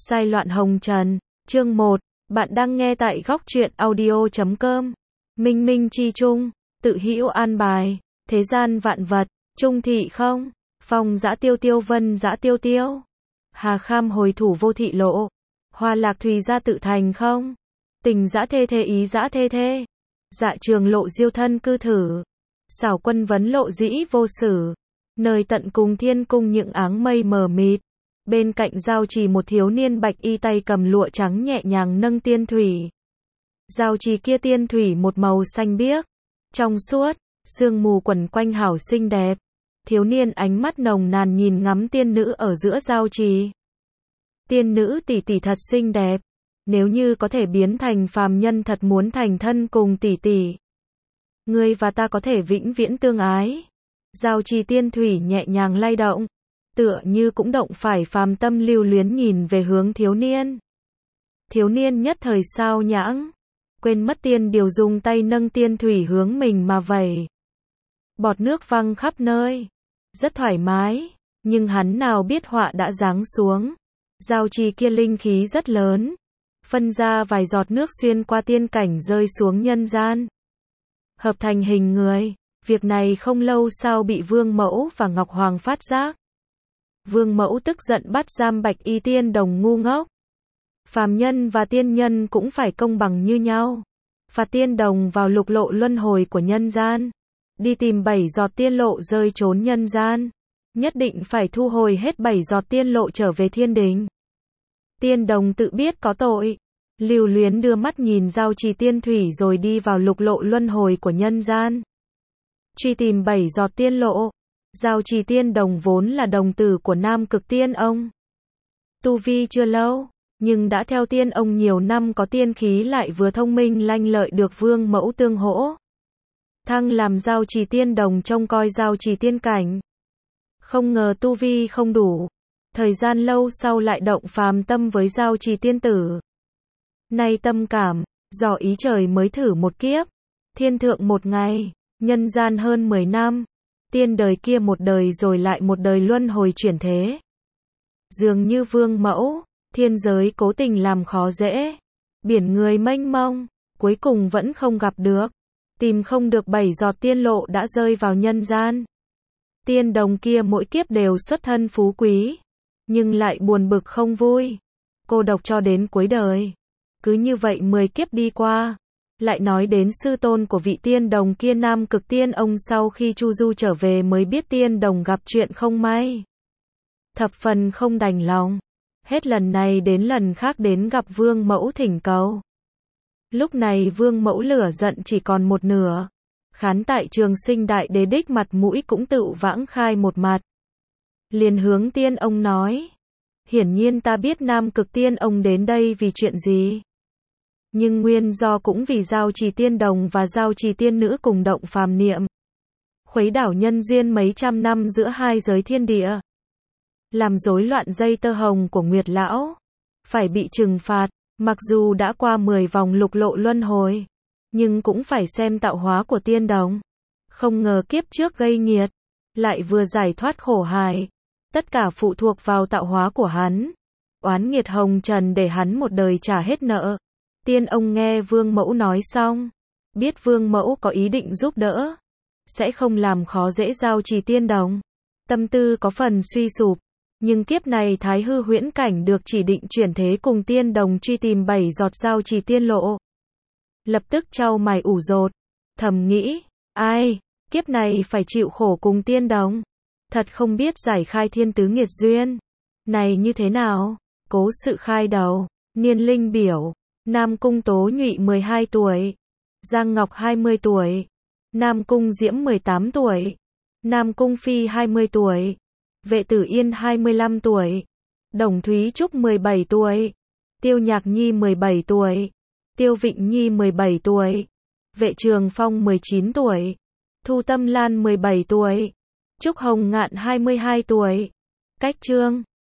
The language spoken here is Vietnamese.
Sai loạn hồng trần, chương 1, bạn đang nghe tại góc truyện audio.com. Minh minh chi chung, tự hữu an bài, thế gian vạn vật, trung thị không, phong dã tiêu tiêu vân dã tiêu tiêu. Hà kham hồi thủ vô thị lộ, hoa lạc thùy gia tự thành không, tình dã thê thê ý dã thê thê. Dạ trường lộ diêu thân cư thử, xảo quân vấn lộ dĩ vô sử, nơi tận cùng thiên cung những áng mây mờ mịt. Bên cạnh giao trì một thiếu niên bạch y tay cầm lụa trắng nhẹ nhàng nâng tiên thủy. Giao trì kia tiên thủy một màu xanh biếc, trong suốt, sương mù quẩn quanh hảo xinh đẹp. Thiếu niên ánh mắt nồng nàn nhìn ngắm tiên nữ ở giữa giao trì. Tiên nữ tỷ tỷ thật xinh đẹp, nếu như có thể biến thành phàm nhân thật muốn thành thân cùng tỷ tỷ. Ngươi và ta có thể vĩnh viễn tương ái. Giao trì tiên thủy nhẹ nhàng lay động, tựa như cũng động phải phàm tâm lưu luyến nhìn về hướng thiếu niên. Thiếu niên nhất thời sao nhãng, quên mất tiên điều dùng tay nâng tiên thủy hướng mình mà vẩy. Bọt nước văng khắp nơi, rất thoải mái, nhưng hắn nào biết họa đã giáng xuống. Giao trì kia linh khí rất lớn, phân ra vài giọt nước xuyên qua tiên cảnh rơi xuống nhân gian, hợp thành hình người. Việc này không lâu sau bị Vương Mẫu và Ngọc Hoàng phát giác. Vương Mẫu tức giận bắt giam bạch y tiên đồng ngu ngốc. Phàm nhân và tiên nhân cũng phải công bằng như nhau. Phạt tiên đồng vào lục lộ luân hồi của nhân gian, đi tìm 7 giọt tiên lộ rơi trốn nhân gian, nhất định phải thu hồi hết 7 giọt tiên lộ trở về thiên đình. Tiên đồng tự biết có tội, lưu luyến đưa mắt nhìn giao trì tiên thủy rồi đi vào lục lộ luân hồi của nhân gian, truy tìm 7 giọt tiên lộ. Giao trì tiên đồng vốn là đồng tử của Nam Cực Tiên ông. Tu vi chưa lâu, nhưng đã theo tiên ông nhiều năm, có tiên khí, lại vừa thông minh lanh lợi, được Vương Mẫu tương hỗ thăng làm giao trì tiên đồng trông coi giao trì tiên cảnh. Không ngờ tu vi không đủ, thời gian lâu sau lại động phàm tâm với giao trì tiên tử. Nay tâm cảm, dò ý trời mới thử một kiếp, thiên thượng một ngày, nhân gian hơn 10 năm. Tiên đời kia một đời rồi lại một đời luân hồi chuyển thế. Dường như Vương Mẫu, thiên giới cố tình làm khó dễ. Biển người mênh mông, cuối cùng vẫn không gặp được. Tìm không được 7 giọt tiên lộ đã rơi vào nhân gian. Tiên đồng kia mỗi kiếp đều xuất thân phú quý, nhưng lại buồn bực không vui, cô độc cho đến cuối đời. Cứ như vậy 10 kiếp đi qua. Lại nói đến sư tôn của vị tiên đồng kia, Nam Cực Tiên ông, sau khi Chu Du trở về mới biết tiên đồng gặp chuyện không may. Thập phần không đành lòng, hết lần này đến lần khác đến gặp Vương Mẫu thỉnh cầu. Lúc này Vương Mẫu lửa giận chỉ còn một nửa, khán tại Trường Sinh Đại Đế đích mặt mũi cũng tự vãng khai một mặt. Liền hướng tiên ông nói, hiển nhiên ta biết Nam Cực Tiên ông đến đây vì chuyện gì. Nhưng nguyên do cũng vì giao trì tiên đồng và giao trì tiên nữ cùng động phàm niệm, khuấy đảo nhân duyên mấy trăm năm giữa hai giới thiên địa, làm rối loạn dây tơ hồng của Nguyệt Lão, phải bị trừng phạt. Mặc dù đã qua 10 vòng lục lộ luân hồi, nhưng cũng phải xem tạo hóa của tiên đồng. Không ngờ kiếp trước gây nghiệt, lại vừa giải thoát khổ hại. Tất cả phụ thuộc vào tạo hóa của hắn. Oán nghiệt hồng trần để hắn một đời trả hết nợ. Tiên ông nghe Vương Mẫu nói xong, biết Vương Mẫu có ý định giúp đỡ, sẽ không làm khó dễ giao trì tiên đồng. Tâm tư có phần suy sụp, nhưng kiếp này Thái Hư huyễn cảnh được chỉ định chuyển thế cùng tiên đồng truy tìm 7 giọt giao trì tiên lộ. Lập tức chau mày ủ rột, thầm nghĩ, ai, kiếp này phải chịu khổ cùng tiên đồng. Thật không biết giải khai thiên tứ nghiệt duyên này như thế nào. Cố sự khai đầu, niên linh biểu. Nam Cung Tố Nhụy 12 tuổi, Giang Ngọc 20 tuổi, Nam Cung Diễm 18 tuổi, Nam Cung Phi 20 tuổi, Vệ Tử Yên 25 tuổi, Đồng Thúy Trúc 17 tuổi, Tiêu Nhạc Nhi 17 tuổi, Tiêu Vịnh Nhi 17 tuổi, Vệ Trường Phong 19 tuổi, Thu Tâm Lan 17 tuổi, Trúc Hồng Ngạn 22 tuổi. Cách chương